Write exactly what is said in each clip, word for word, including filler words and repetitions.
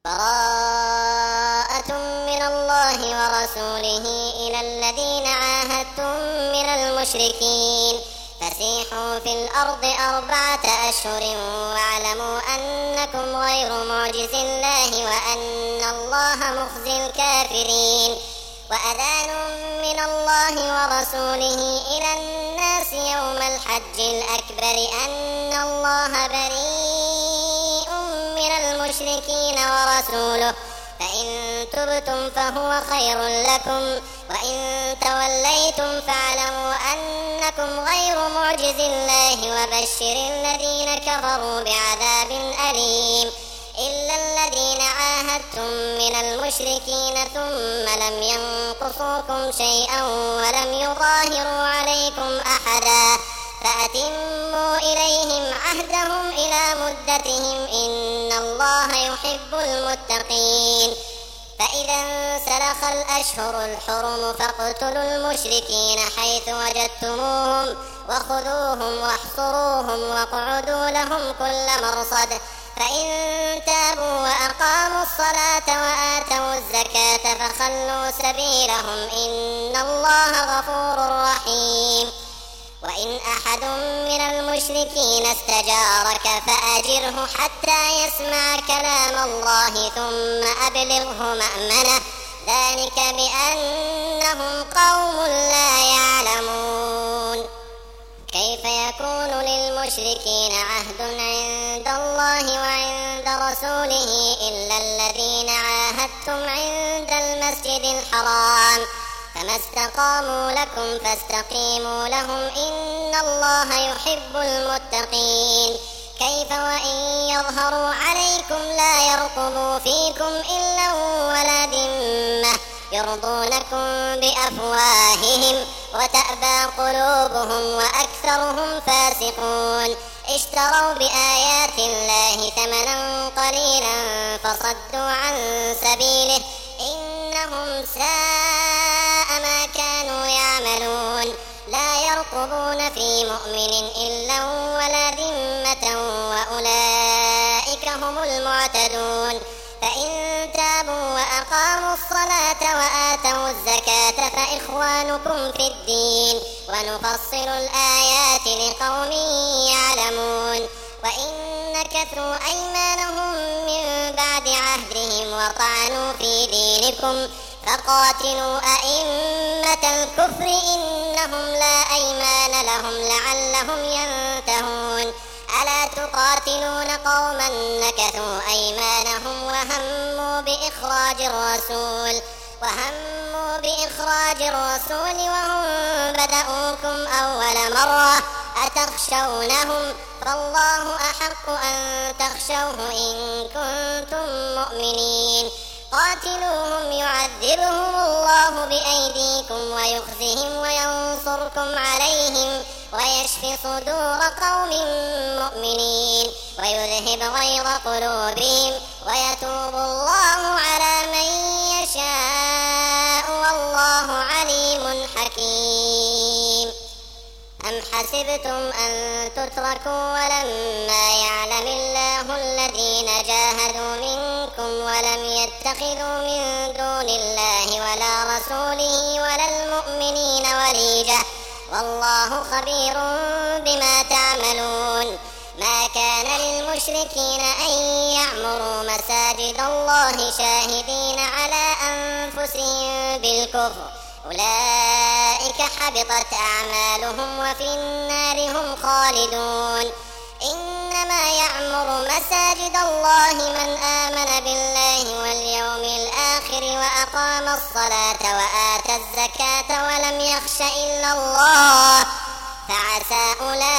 براءة من الله ورسوله إلى الذين عاهدتم من المشركين فسيحوا في الأرض أربعة أشهر واعلموا أنكم غير معجز الله وأن الله مخزي الكافرين. وأذان من الله ورسوله إلى الناس يوم الحج الأكبر أن الله بريء من المشركين ورسوله فإن تبتم فهو خير لكم وإن توليتم فاعلموا أنكم غير معجز الله وبشر الذين كفروا بعذاب أليم. إلا الذين عاهدتم من المشركين ثم لم ينقصوكم شيئا ولم يظاهروا عليكم أحدا فأتموا إليهم عهدهم إلى مدتهم إن الله يحب المتقين. فإذا انسلخ الأشهر الحرم فاقتلوا المشركين حيث وجدتموهم وخذوهم واحصروهم واقعدوا لهم كل مرصد فإن تابوا وأقاموا الصلاة وآتوا الزكاة فخلوا سبيلهم إن الله غفور رحيم. وإن أحد من المشركين استجارك فأجره حتى يسمع كلام الله ثم أبلغه مأمنه ذلك بأنهم قوم لا يعلمون. كيف يكون للمشركين عهد عند الله وعند رسوله إلا الذين عاهدتم عند المسجد الحرام فما استقاموا لكم فاستقيموا لهم إن الله يحب المتقين. كيف وإن يظهروا عليكم لا يرقبوا فيكم إلا ولا ذمة يرضونكم بأفواههم وتأبى قلوبهم وأكثرهم فاسقون. اشتروا بآيات الله ثمنا قليلا فصدوا عن سبيله إنهم ساء ما كانوا يعملون. لا يرقبون في مؤمن إلا ولا ذمة وأولئك هم المعتدون. فإن تابوا وأقاموا الصلاة وآتوا الزكاة فإخوانكم في الدين ونفصل الآيات لقوم يعلمون. وإن نكثوا أيمانهم من بعد عهدهم وطعنوا في دينكم فقاتلوا أئمة الكفر إنهم لا أيمان لهم لعلهم ينتهون. ألا تقاتلون قوما نكثوا أيمانهم وهموا بإخراج الرسول وهموا بإخراج الرسول وهم بدأوكم أول مرة أتخشونهم فالله أحق أن تخشوه إن كنتم مؤمنين. قاتلوهم يعذبهم الله بأيديكم ويخزهم وينصركم عليهم ويشفي صدور قوم مؤمنين ويذهب غيظ قلوبهم ويتوب الله على من يشاء والله عليم حكيم. أم حسبتم أن تتركوا ولما يعلم الله الذين جاهدوا منكم ولم يتخذوا من دون الله ولا رسوله ولا المؤمنين وليجة والله خبير بما تعملون. ما كان للمشركين أن يعمروا مساجد الله شاهدين على أنفسهم بالكفر أولئك حبطت أعمالهم وفي النار هم خالدون. إنما يعمر مساجد الله من آمن بالله واليوم الآخر وأقام الصلاة وآتى الزكاة ولم يخش إلا الله فعسى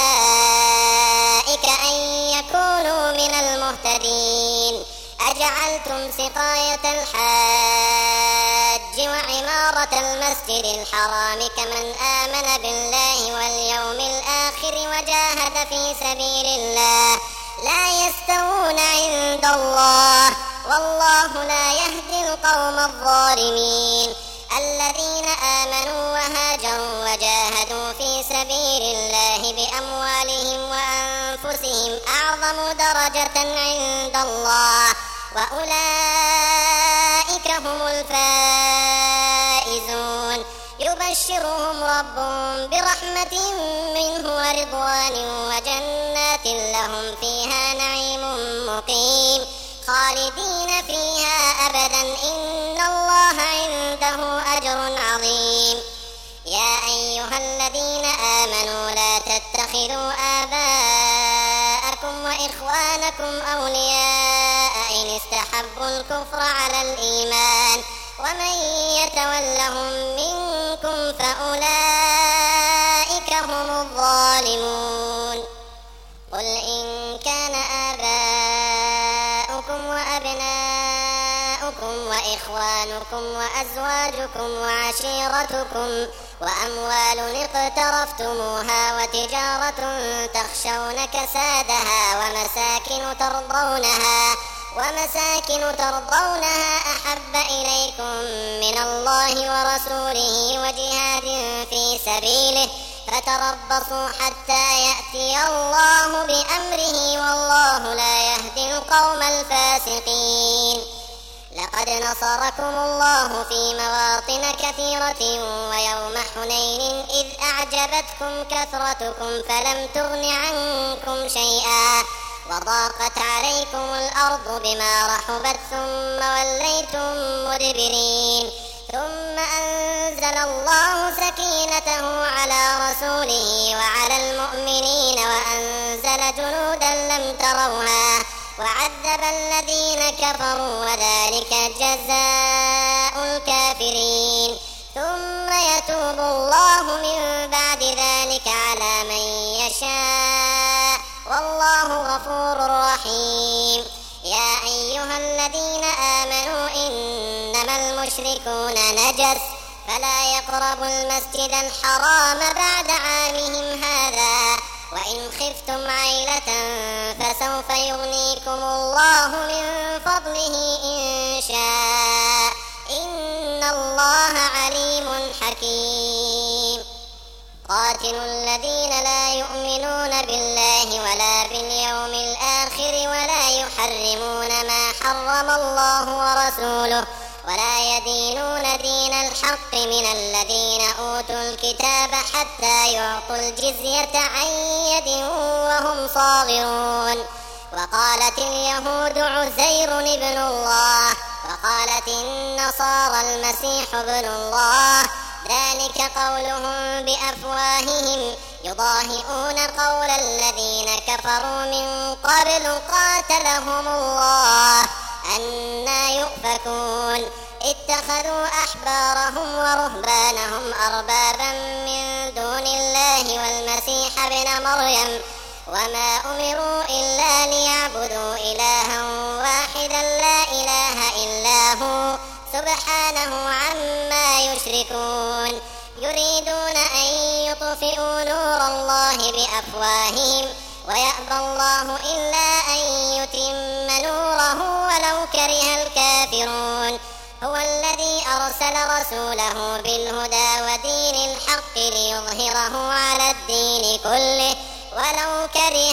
أولئك أن يكونوا من المهتدين. أجعلتم سقاية الحاج وعمارة المسجد الحرام كمن آمن بالله واليوم الآخر وجاهد في سبيل الله لا يستوون عند الله والله لا يهدي القوم الظالمين. الذين آمنوا وهاجروا وجاهدوا في سبيل الله بأموالهم وأنفسهم أعظم درجة عند الله وأولئك الفائزون يبشرهم ربهم برحمة منه ورضوان وجنات لهم فيها نعيم مقيم خالدين فيها أبدا إن الله عنده أجر عظيم. يا أيها الذين آمنوا لا تتخذوا آباءكم وإخوانكم أولياء إن استحبوا الكفر على الإيمان ومن يتولهم منكم فأولئك هم الظالمون. قل إن كان آباؤكم وأبناؤكم وإخوانكم وأزواجكم وعشيرتكم وأموال اقترفتموها وتجارة تخشون كسادها ومساكن ترضونها ومساكن ترضونها أحب إليكم من الله ورسوله وجهاد في سبيله فتربصوا حتى يأتي الله بأمره والله لا يهدي القوم الفاسقين. لقد نصركم الله في مواطن كثيرة ويوم حنين إذ أعجبتكم كثرتكم فلم تغن عنكم شيئا وضاقت عليكم الأرض بما رحبت ثم وليتم مدبرين ثم أنزل الله سكينته على رسوله وعلى المؤمنين وأنزل جنودا لم تروها وعذب الذين كفروا وذلك جزاء الكافرين ثم يتوب الله من بعد ذلك على من يشاء والله غفور رحيم. يا أيها الذين آمنوا إنما المشركون نجس فلا يقربوا المسجد الحرام بعد عامهم هذا وإن خفتم عيلة فسوف يغنيكم الله من فضله إن شاء إن الله عليم حكيم. قاتلوا الذين لا يؤمنون بالله ولا باليوم الآخر ولا يحرمون ما حرم الله ورسوله ولا يدينون دين الحق من الذين أوتوا الكتاب حتى يعطوا الجزية عن يد وهم صاغرون. وقالت اليهود عزير ابن الله وقالت النصارى المسيح ابن الله ذلك قولهم بأفواههم يضاهئون قول الذين كفروا من قبل قاتلهم الله أنى يؤفكون. اتخذوا أحبارهم ورهبانهم أربابا من دون الله والمسيح ابن مريم وما أمروا إلا ليعبدوا إلها واحدا لا إله إلا هو سبحانه عما يشركون. يريدون أن يطفئوا نور الله بأفواههم ويأبى الله إلا أن يتم نوره ولو كره الكافرون. هو الذي أرسل رسوله بالهدى ودين الحق ليظهره على الدين كله ولو كره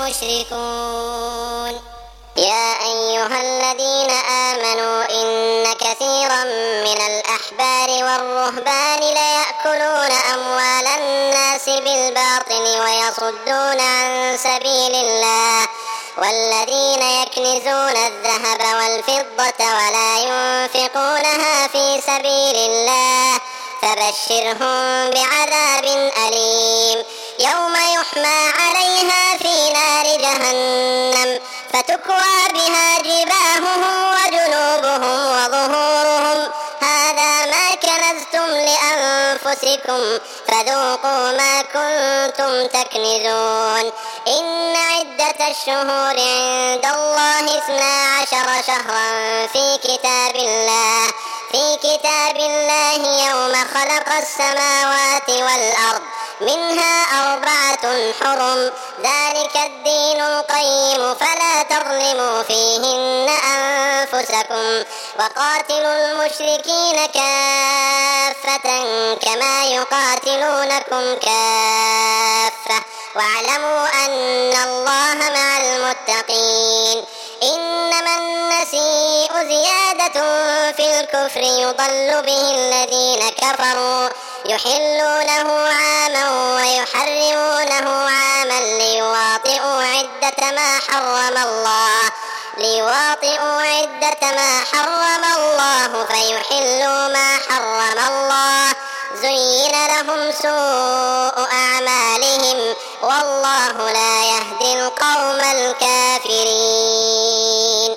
المشركون. يا أيها الذين آمنوا إن كثيرا من الأحبار والرهبان ليأكلون أموال الناس بالباطل ويصدون عن سبيل الله والذين يكنزون الذهب والفضة ولا ينفقونها في سبيل الله فبشرهم بعذاب أليم يوم يحمى عليها في نار جهنم فتكوى بها جباههم وجنوبهم وظهورهم هذا ما كنزتم لأنفسكم فذوقوا ما كنتم تكنزون. إن عدة الشهور عند الله اثنا عشر شهرا في كتاب الله في كتاب الله يوم خلق السماوات والأرض منها أربعة حرم ذلك الدين القيم فلا تظلموا فيهن أنفسكم وقاتلوا المشركين كافة كما يقاتلونكم كافة واعلموا أن الله مع المتقين. إنما النسيء زيادة آيات في الكفر يضل به الذين كفروا يحلونه عاما ويحرمونه عاما ليواطئوا عدة ما حرم الله ليواطئوا عدة ما حرم الله فيحلوا ما حرم الله زين لهم سوء أعمالهم والله لا يهدي القوم الكافرين.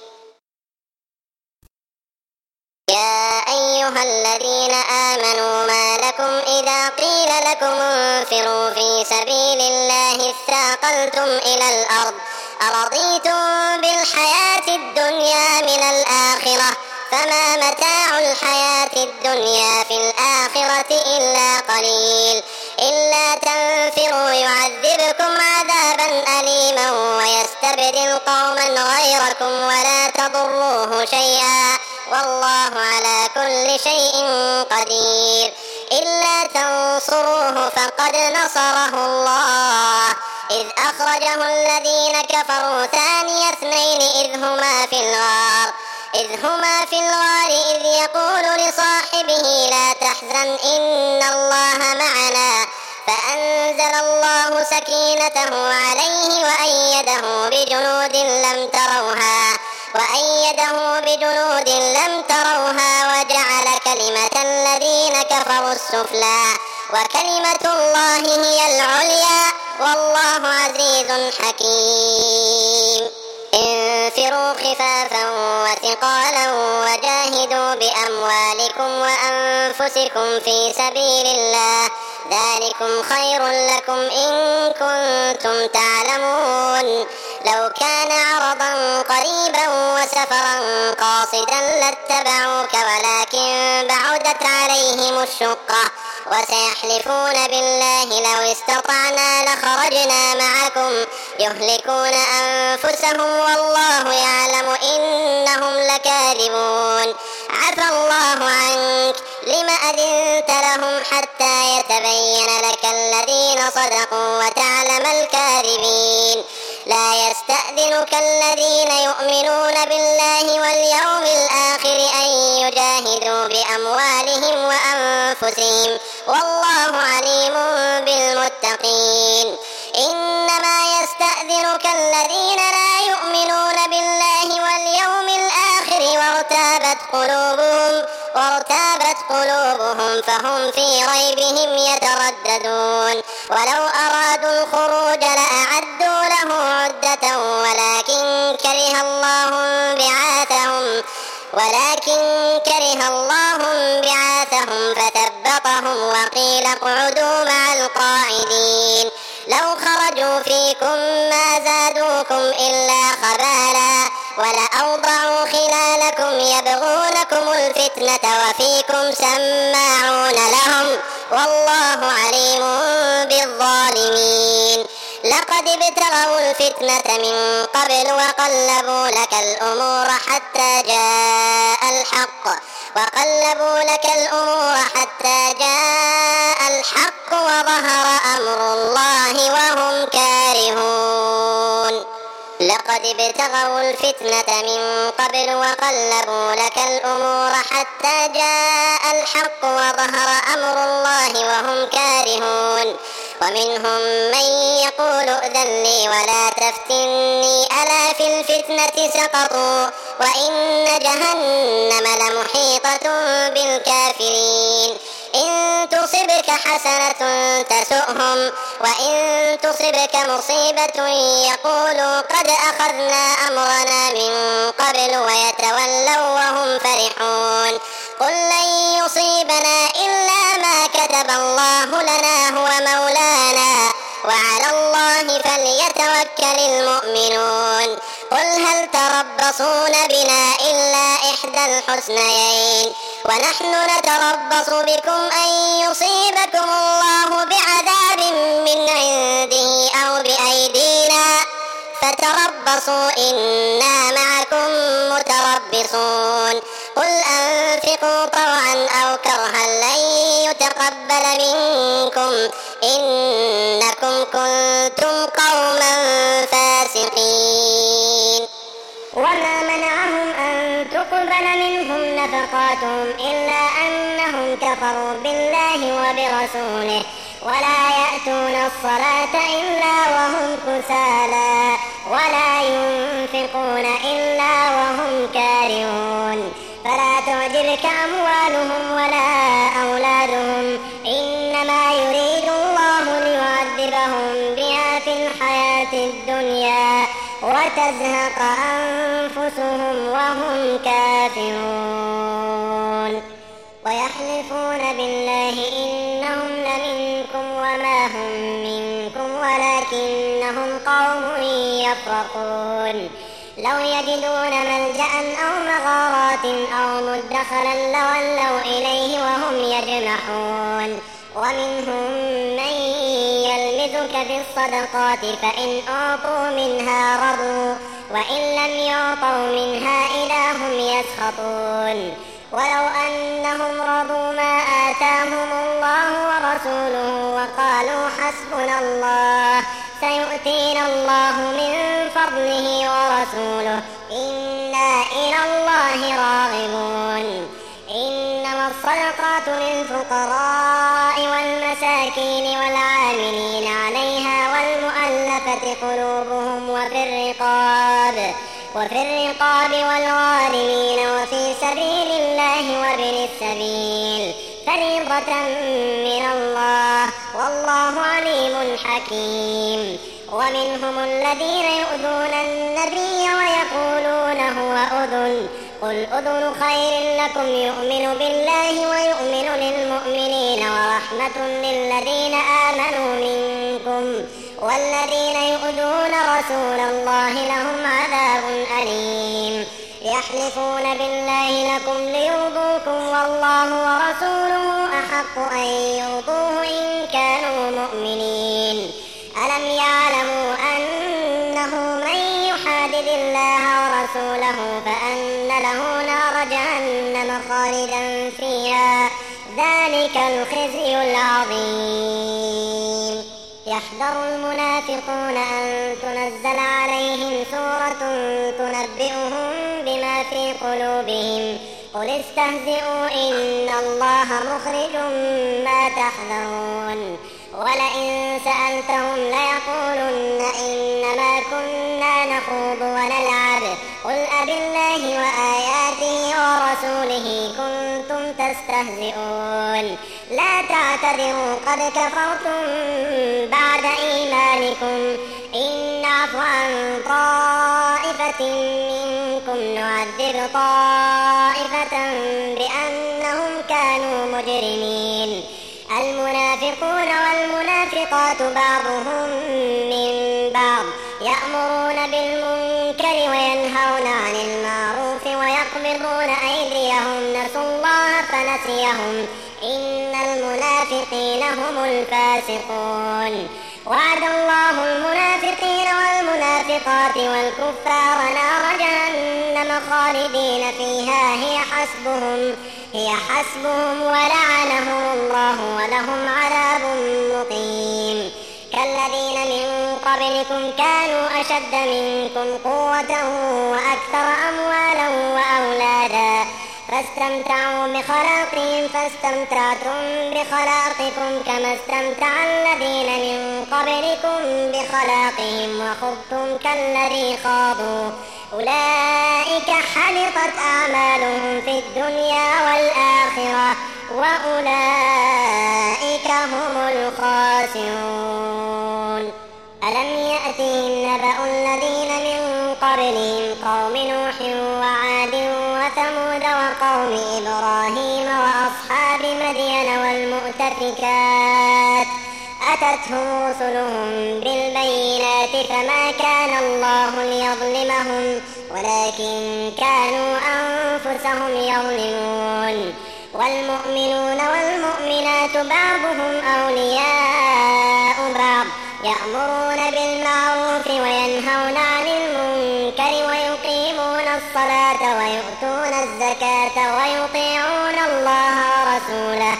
يا أيها الذين آمنوا ما لكم إذا قيل لكم انفروا في سبيل الله اثاقلتم إلى الأرض أرضيتم بالحياة الدنيا من الآخرة فما متاع الحياة الدنيا في الآخرة إلا قليل إلا تنفروا يعذبكم عذابا أليما ويستبدل قوما غيركم ولا تضروه شيئا والله على كل شيء قدير. إلا تنصروه فقد نصره الله إذ أخرجه الذين كفروا ثاني اثنين إذ هما في الغار إذ هما في الغار إذ يقول لصاحبه لا تحزن إن الله معنا فأنزل الله سكينته عليه وأيده بجنود لم تروها وأيده بجنود لم تروها وجعل كلمة الذين كفروا السفلى وكلمة الله هي العليا والله عزيز حكيم. انفروا خفافا وثقالا وجاهدوا بأموالكم وأنفسكم في سبيل الله ذلكم خير لكم إن كنتم تعلمون. لو كان عرضا قريبا وسفرا قاصدا لاتبعوك ولكن بعدت عليهم الشقة وسيحلفون بالله لو استطعنا لخرجنا معكم يهلكون أنفسهم والله يعلم إنهم لكاذبون. عفى الله عنك لم أذنت لهم حتى يتبين لك الذين صدقوا وتعلم الكاذبين. لا يستأذنك الذين يؤمنون بالله واليوم الآخر أن يجاهدوا بأموالهم وأنفسهم والله عليم بالمتقين. إنما يستأذنك الذين لا يؤمنون بالله واليوم الآخر وارتابت قلوبهم وارتابت قلوبهم فهم في ريبهم يترددون. ولو أرادوا الخروج لأعدوا له عدة ولكن كره الله بعاثهم ولكن كره الله بعاثهم فثبطهم وقيل اقعدوا مع القاعدين. لو خرجوا فيكم ما زادوكم إلا خبالا ولأوضعوا خلالكم يبغونكم الفتنة وفيكم سماعون لهم والله عليم بالظالمين. لقد ابتغوا الفتنة من قبل وقلبوا لك الأمور حتى جاء الحق وقلبوا لك الأمور حتى جاء الحق وظهر أمر الله وهم كارهون. لقد ابتغوا الفتنة من قبل وقلبوا لك الأمور حتى جاء الحق وظهر أمر الله وهم كارهون. ومنهم من يقول ائذن لي ولا تفتني ألا في الفتنة سقطوا وإن جهنم لمحيطة بالكافرين. إن تصبك حسنة تسؤهم وإن تصبك مصيبة يقولوا قد أخذنا أمرنا من قبل ويتولوا وهم فرحون. قل لن يصيبنا إلا ما كتب الله لنا هو مولانا وعلى الله فليتوكل المؤمنون. قل هل تربصون بنا إلا إحدى الحسنيين ونحن نتربص بكم أن يصيبكم الله بعذاب من عنده أو بأيدينا فتربصوا إنا معكم متربصون. قل أنفقوا طوعا أو كرها لن يتقبل منكم إنكم كنتم قوما فاسقين. وما منعهم أن تقبل تقبل منهم نفقاتهم إلا أنهم كفروا بالله وبرسوله ولا يأتون الصلاة إلا وهم كسالى ولا ينفقون إلا وهم كارهون فلا تعجبك أموالهم ولا أولادهم إنما يريد الله ليعذبهم بها في الحياة الدنيا وتزهق أنفسهم وهم كافرون ويحلفون بالله إنهم لمنكم وما هم منكم ولكنهم قوم يفرقون لو يجدون ملجأ أو مغارات أو مدخلا لولوا إليه وهم يجمحون ومنهم من يلمزك في الصدقات فإن أعطوا منها رضوا وإن لم يعطوا منها إذا هم يسخطون ولو أنهم رضوا ما آتاهم الله ورسوله وقالوا حسبنا الله سيؤتينا الله من فضله ورسوله إنا إلى الله راغبون إنما الصدقات للفقراء والمساكين والعاملين عليها والمؤلفة قلوبهم وفي الرقاب وفي الرقاب والغارمين وفي سبيل الله وابن السبيل فريضة من الله والله عليم حكيم ومنهم الذين يؤذون النبي ويقولون هو أذن قل أذن خير لكم يؤمن بالله ويؤمن للمؤمنين ورحمة للذين آمنوا منكم والذين يؤذون رسول الله لهم عذاب أليم يحلفون بالله لكم ليرضوكم والله ورسوله أحق أن يرضوه إن كانوا مؤمنين ألم يعلموا أنه من يحادد الله ورسوله فأن له نار جهنم خالدا فيها ذلك الخزي العظيم يحذر المنافقون أن تنزل عليهم سورة تنبئهم بما في قلوبهم قل استهزئوا إن الله مخرج ما تحذرون ولئن سألتهم ليقولن إنما كنا نخوض ونلعب قل أبالله وآياته ورسوله كنتم تستهزئون لا تعتذروا قد كفرتم بعد إيمانكم إن نعف عن طائفة منكم نعذب طائفة بأنهم كانوا مجرمين المنافقون والمنافقات بعضهم من بعض يأمرون بالمنكر وينهون عن المعروف ويقبضون أيديهم نسوا الله فنسيهم إن المنافقين هم الفاسقون وعد الله المنافقين والمنافقات والكفار نار جهنم خالدين فيها هي حسبهم هي حسبهم ولعنهم الله ولهم عذاب مقيم كالذين من قبلكم كانوا أشد منكم قوة وأكثر أموالا وأولادا فاستمتعوا بخلاقهم فاستمتعتم بخلاقكم كما استمتع الذين من قبلكم بخلاقهم وخضتم كالذي خاضوا أولئك حبطت أعمالهم في الدنيا والآخرة وأولئك هم الخاسرون ألم يأتهم نبأ الذين من قبلهم قوم نوح وعاد وثمود وقوم إبراهيم وأصحاب مدين والمؤتفكات أتتهم رسلهم بالبينات فما كان الله ليظلمهم ولكن كانوا أنفسهم يظلمون والمؤمنون والمؤمنات بعضهم أولياء بعض يأمرون بالمعروف وينهون عن المنكر ويقيمون الصلاة ويؤتون الزكاة ويطيعون الله ورسوله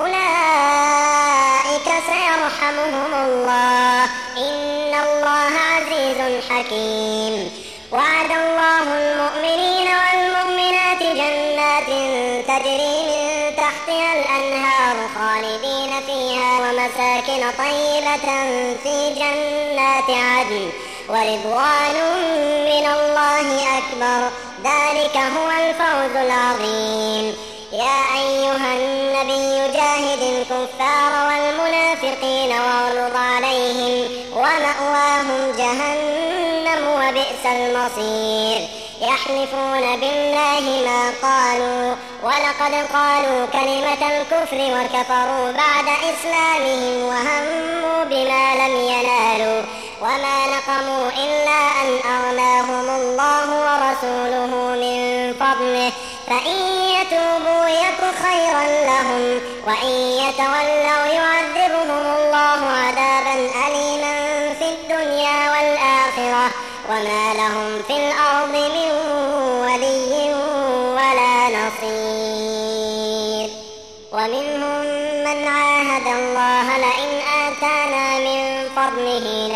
أولئك سيرحمهم الله إن الله عزيز حكيم وعد الله المؤمنين والمؤمنات جنات تجري من تحتها الأنهار خالدين فيها ومساكن طيبة في جنات عدن ورضوان من الله أكبر ذلك هو الفوز العظيم. يا أيها النبي جاهد الكفار والمنافقين واغلظ عليهم ومأواهم جهنم وبئس المصير. يحلفون بالله ما قالوا ولقد قالوا كلمة الكفر وكفروا بعد إسلامهم وهموا بما لم ينالوا وما نقموا إلا أن أغناهم الله ورسوله من فضله فإن يتوبوا يك خيرا لهم وإن يتولوا يعذبهم الله عذابا أليما في الدنيا والآخرة وما لهم في الأرض من ولي ولا نصير. ومنهم من عاهد الله لئن آتانا من فضله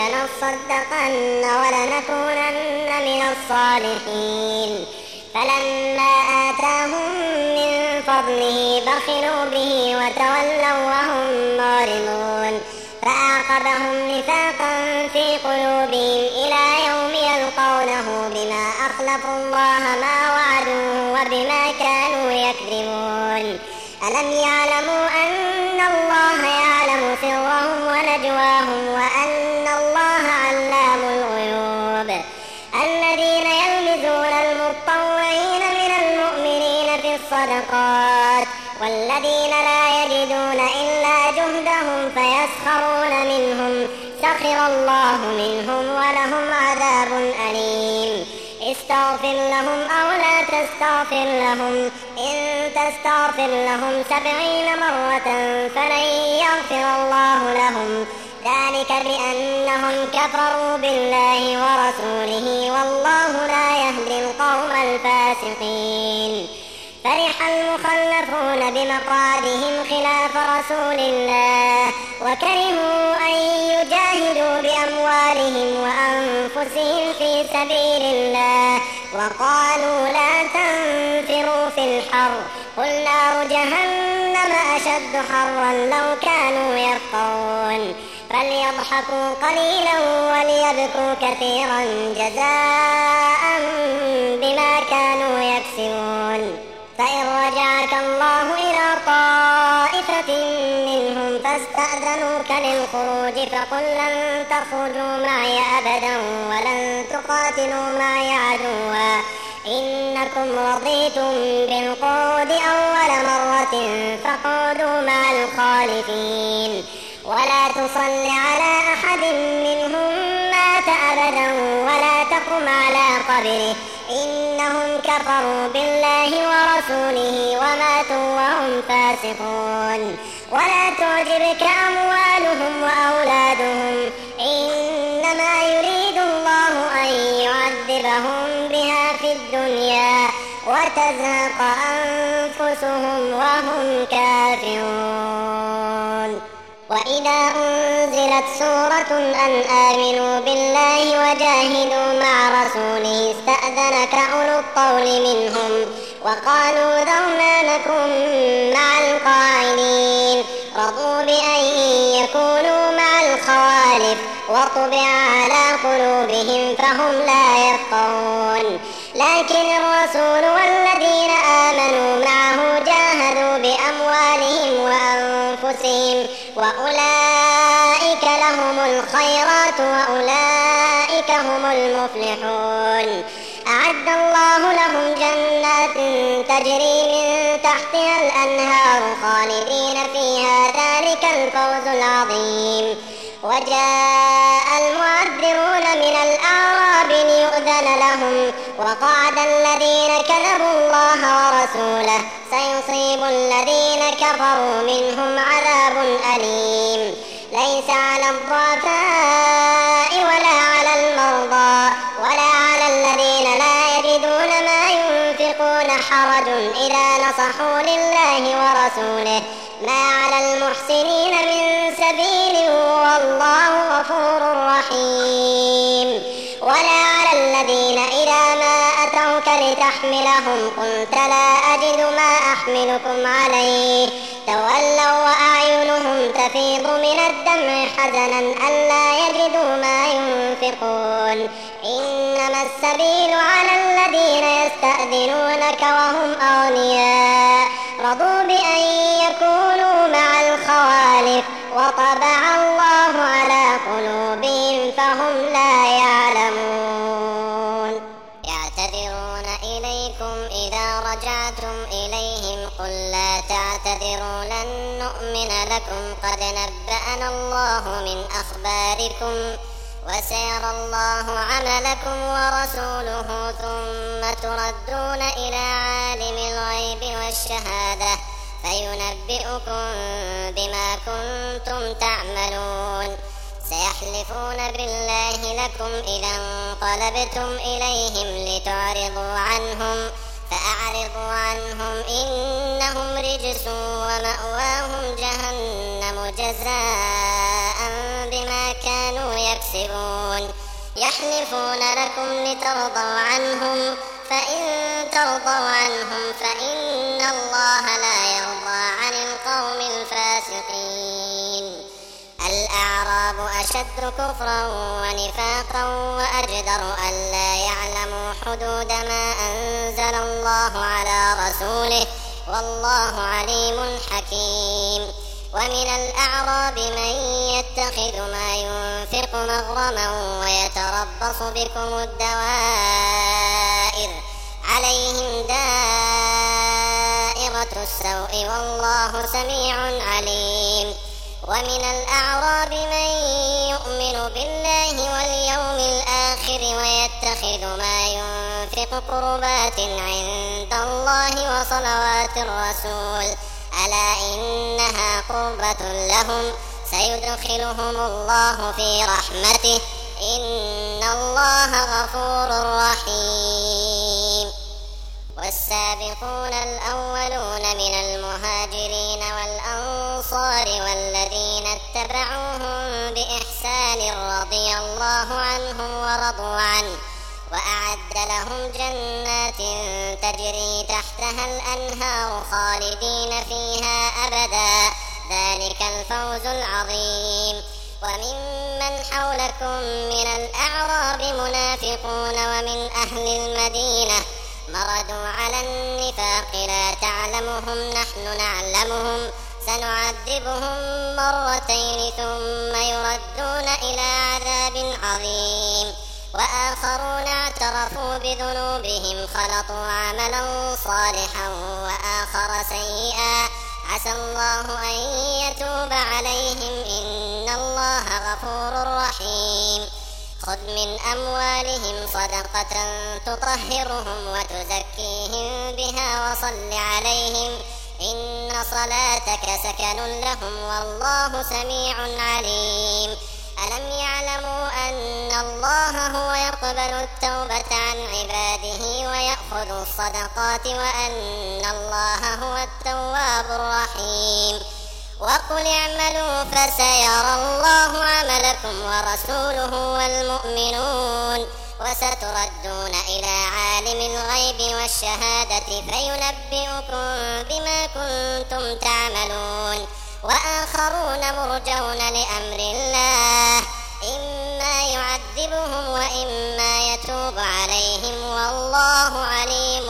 لنصدقن ولنكونن من الصالحين فلما آتاهم من فضله بخلوا به وتولوا وهم معرضون فأعقبهم نفاقا في قلوبهم إلى يوم يلقونه بما أخلفوا الله ما وعدوه وبما كانوا يكذبون. ألم يعلموا أن الله يعلم سرهم ونجواهم وأن الله علام الغيوب. الذين يلمزون المطوعين من المؤمنين في الصدقات والذين لا يجدون إلا جهدهم فيسخرون منهم سخر الله منهم ولهم عذاب أليم. استغفر لهم أو لا تستغفر لهم إن تستغفر لهم سبعين مرة فلن يغفر الله لهم ذلك بأنهم كفروا بالله ورسوله والله لا يهدي القوم الفاسقين. فرح المخلفون بمقعدهم خلاف رسول الله وكرهوا أن يجاهدوا بأموالهم وأنفسهم في سبيل الله وقالوا لا تنفروا في الحر قل نار جهنم أشد حرا لو كانوا يفقهون. فليضحكوا قليلا وليبكوا كثيرا جزاء بما كانوا يكسبون. فإن رجعك الله إلى طائفة منهم فاستأذنوك للخروج فقل لن تخرجوا معي أبدا ولن تقاتلوا معي عدوا إنكم رضيتم بالقعود أول مرة فاقعدوا مع الخالفين ولا تصل على أحد منهم مات أبدا ولا تقم على قبره إنهم كفروا بالله ورسوله وماتوا وهم فاسقون. ولا تعجبك أموالهم وأولادهم إنما يريد الله أن يعذبهم بها في الدنيا وتزهق أنفسهم وهم كافرون. وإذا أنزلت سورة أن آمنوا بالله وجاهدوا مع رسوله استأذنك أولو الطول منهم وقالوا ذرنا نكن مع القاعدين رضوا بأن يكونوا مع الخوالف وطبع على قلوبهم فهم لا يفقهون. لكن الرسول والذين آمنوا معه جاهدوا بأموالهم وأنفسهم وأولئك لهم الخيرات وأولئك هم المفلحون. أعد الله لهم جنات تجري من تحتها الأنهار خالدين فيها ذلك الفوز العظيم. وجاء المعذرون من الأعراب ليؤذن لهم وقعد الذين كذبوا الله ورسوله سيصيب الذين كفروا منهم عذاب أليم. ليس على الضعفاء ولا على المرضى ولا على الذين لا يجدون ما ينفقون حرج إذا نصحوا لله ورسوله ما على المحسنين من سبيل والله غفور رحيم. ولا على الذين إذا ما أتوك لتحملهم لتحملهم قلت لا أجد ما أحملكم عليه تولوا وأعينهم تفيض من الدمع حزنا ألا يجدوا ما ينفقون إنما السبيل على الذين يستأذنونك وهم أغنياء رضوا بأن يكونوا مع الخوالف وطبع الله على قلوبهم فهم لا يعلمون يعتذرون إليكم إذا رجعتم إليهم قل لا تعتذروا لن نؤمن لكم قد نبأنا الله من أخباركم وسيرى الله عملكم ورسوله ثم تردون إلى عالم الغيب والشهادة فينبئكم بما كنتم تعملون سيحلفون بالله لكم إذا انقلبتم إليهم لتعرضوا عنهم فأعرضوا عنهم إنهم رجس ومأواهم جهنم جزاء بما كانوا يكسبون يحلفون لكم لترضوا عنهم فإن ترضوا عنهم فإن الله لا يرضى عن القوم الفاسقين الأعراب أشد كفرا ونفاقا وأجدر ألا يعلموا حدود ما أنزل الله على رسوله والله عليم حكيم ومن الأعراب من يتخذ ما ينفق مغرما ويتربص بكم الدوائر عليهم دائرة السوء والله سميع عليم ومن الأعراب من يؤمن بالله واليوم الآخر ويتخذ ما ينفق قربات عند الله وصلوات الرسول ألا إنها قربة لهم سيدخلهم الله في رحمته إن الله غفور رحيم والسابقون الأولون من المهاجرين والأنصار والذين اتبعوهم بإحسان رضي الله عنهم ورضوا عنه وأعد لهم جنات تجري تحتها الأنهار خالدين فيها أبدا ذلك الفوز العظيم وممن حولكم من الأعراب منافقون ومن أهل المدينة مردوا على النفاق لا تعلمهم نحن نعلمهم سنعذبهم مرتين ثم يردون إلى عذاب عظيم وآخرون اعترفوا بذنوبهم خلطوا عملا صالحا وآخر سيئا عسى الله أن يتوب عليهم إن الله غفور رحيم خذ من أموالهم صدقة تطهرهم وتزكيهم بها وصل عليهم إن صلاتك سكن لهم والله سميع عليم ألم يعلموا أن الله هو يقبل التوبة عن عباده ويأخذ الصدقات وأن الله هو التواب الرحيم وقل اعملوا فسيرى الله عملكم ورسوله والمؤمنون وستردون إلى عالم الغيب والشهادة فينبئكم بما كنتم تعملون وآخرون مرجون لأمر الله إما يعذبهم وإما يتوب عليهم والله عليم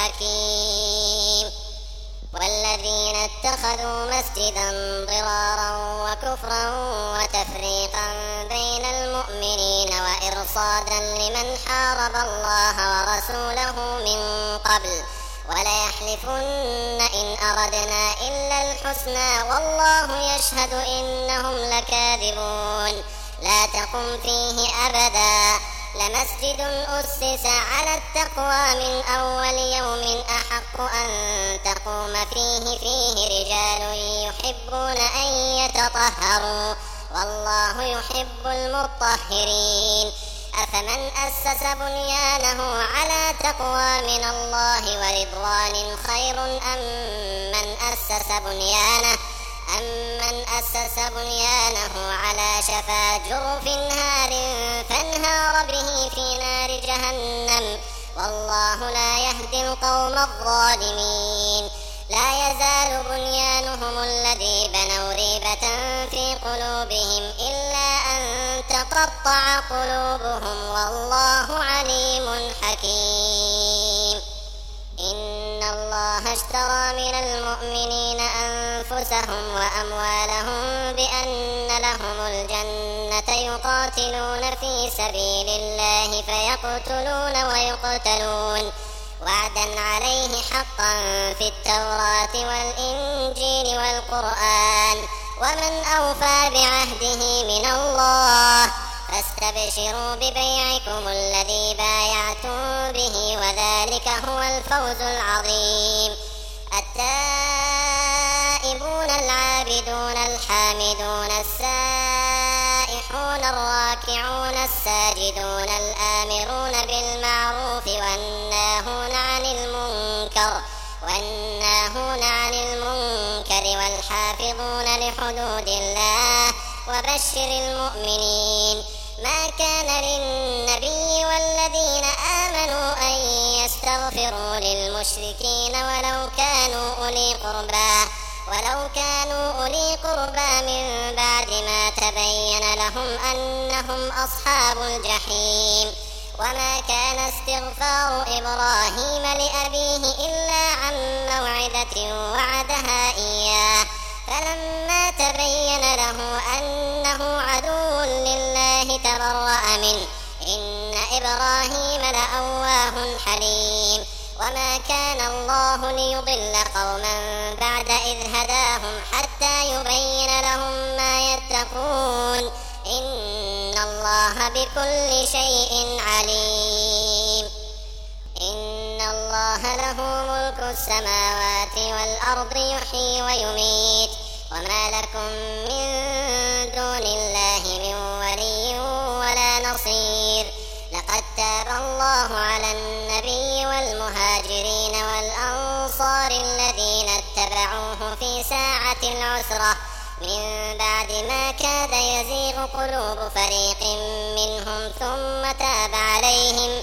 حكيم والذين اتخذوا مسجدا ضرارا وكفرا وتفريقا بين المؤمنين وإرصادا لمن حارب الله ورسوله من قبل وليحلفن إن أردنا إلا الحسنى والله يشهد إنهم لكاذبون لا تقم فيه أبدا لمسجد أسس على التقوى من أول يوم أحق أن تقوم فيه فيه رجال يحبون أن يتطهروا والله يحب المطهرين أفمن أسس بنيانه على تقوى من الله ورضوان خير أم من أسس بنيانه أمن أسس بنيانه على شفا جرف نار فانهار به في نار جهنم والله لا يهدي القوم الظالمين. لا يزال بنيانهم الذي بنوا ريبة في قلوبهم إلا أن تقطع قلوبهم والله عليم حكيم. إن الله اشترى من المؤمنين أنفسهم وأموالهم بأن لهم الجنة يقاتلون في سبيل الله فيقتلون ويقتلون وعدا عليه حقا في التوراة والإنجيل والقرآن ومن أوفى بعهده من الله. فاستبشروا ببيعكم الذي بايعتم به وذلك هو الفوز العظيم. التائبون العابدون الحامدون السائحون الراكعون الساجدون الآمرون بالمعروف والناهون عن المنكر والناهون عن المنكر والحافظون لحدود الله وبشر المؤمنين. ما كان للنبي والذين آمنوا أن يستغفروا للمشركين ولو كانوا أولي قربى ولو كانوا أولي قربى من بعد ما تبين لهم أنهم أصحاب الجحيم. وما كان استغفار إبراهيم لأبيه إلا عن موعدة وعدها إياه فلما تبين له أنه عدو لله تبرأ منه إن إبراهيم لأواه حليم. وما كان الله ليضل قوما بعد إذ هداهم حتى يبين لهم ما يتقون إن الله بكل شيء عليم. إن الله له ملك السماوات والأرض يحيي ويميت وما لكم من دون الله من ولي ولا نصير. لقد تاب الله على النبي والمهاجرين والأنصار الذين اتبعوه في ساعة العسرة من بعد ما كاد يزيغ قلوب فريق منهم ثم تاب عليهم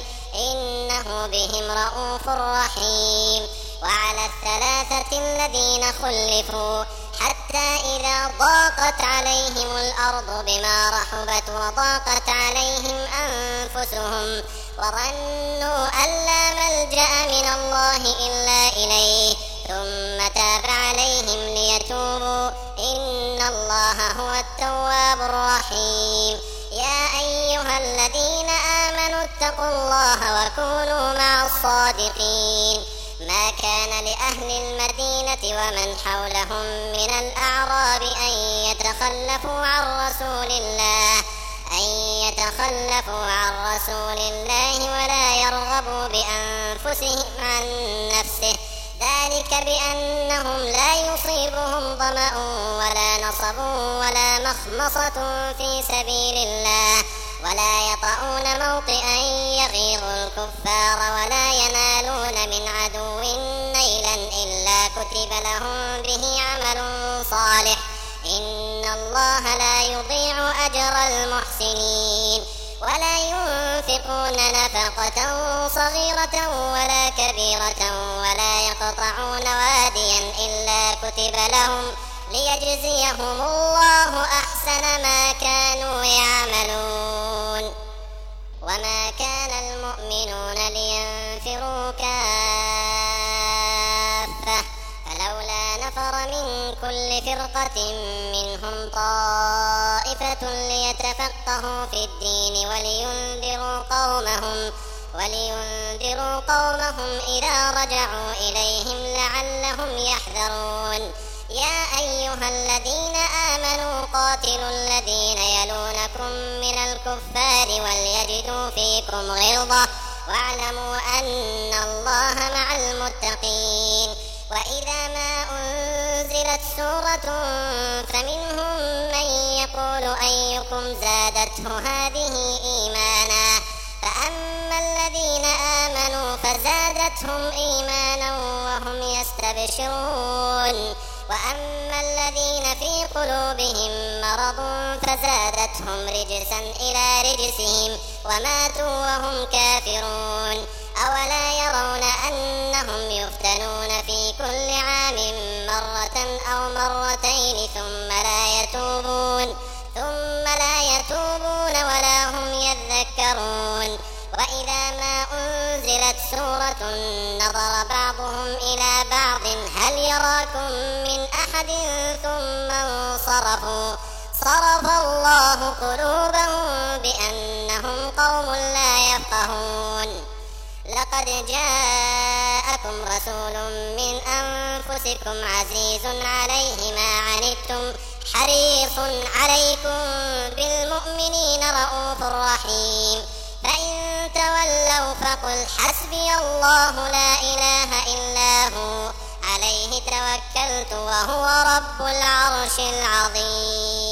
إنه بهم رءوف رحيم. وعلى الثلاثة الذين خلفوا حتى إذا ضاقت عليهم الأرض بما رحبت وضاقت عليهم أنفسهم وظنوا أن لا ملجأ من الله إلا إليه ثم تاب عليهم ليتوبوا إن الله هو التواب الرحيم. يا أيها الذين آمنوا اتقوا الله وكونوا مع الصادقين. ما كان لأهل المدينة ومن حولهم من الأعراب أن يتخلفوا عن رسول الله أن يتخلفوا عن رسول الله ولا يرغبوا بأنفسهم عن نفسه ذلك بأنهم لا يصيبهم ظمأ ولا نصب ولا مخمصة في سبيل الله ولا يطؤون موطئا يغيظ الكفار ولا ينالون من عدو نيلا إلا كتب لهم به عمل صالح إن الله لا يضيع أجر المحسنين. ولا ينفقون نفقة صغيرة ولا كبيرة ولا يقطعون واديا إلا كتب لهم ليجزيهم الله أحسن ما كانوا يعملون. وما كان المؤمنون لينفروا كافة فلولا نفر من كل فرقة منهم طائفة ليتفقهوا في الدين ولينذروا قومهم ولينذروا قومهم إذا رجعوا إليهم لعلهم يحذرون. يا أيها الذين آمنوا قاتلوا الذين يلونكم من الكفار وليجدوا فيكم غلظة واعلموا أن الله مع المتقين. وإذا ما أنزلت سورة فمنهم من يقول أيكم زادته هذه إيمانا فأما الذين آمنوا فزادتهم إيمانا وهم يستبشرون وأما الذين في قلوبهم مرض فزادتهم رجسا إلى رجسهم وماتوا وهم كافرون. أولا يرون أنهم يفتنون في كل عام مرة أو مرتين ثم لا يتوبون ثم لا يتوبون ولا هم يذكرون وإذا ما أنزلت سورة نظر بعضهم إلى بعض هل يراكم من أحد ثم انصرفوا صرف الله قلوبهم بأنهم قوم لا يفقهون لقد جاءكم رسول من أنفسكم عزيز عليه ما عنتم حريص عليكم بالمؤمنين رءوف رحيم فإن تولوا فقل حسبي الله لا إله إلا هو عليه توكلت وهو رب العرش العظيم.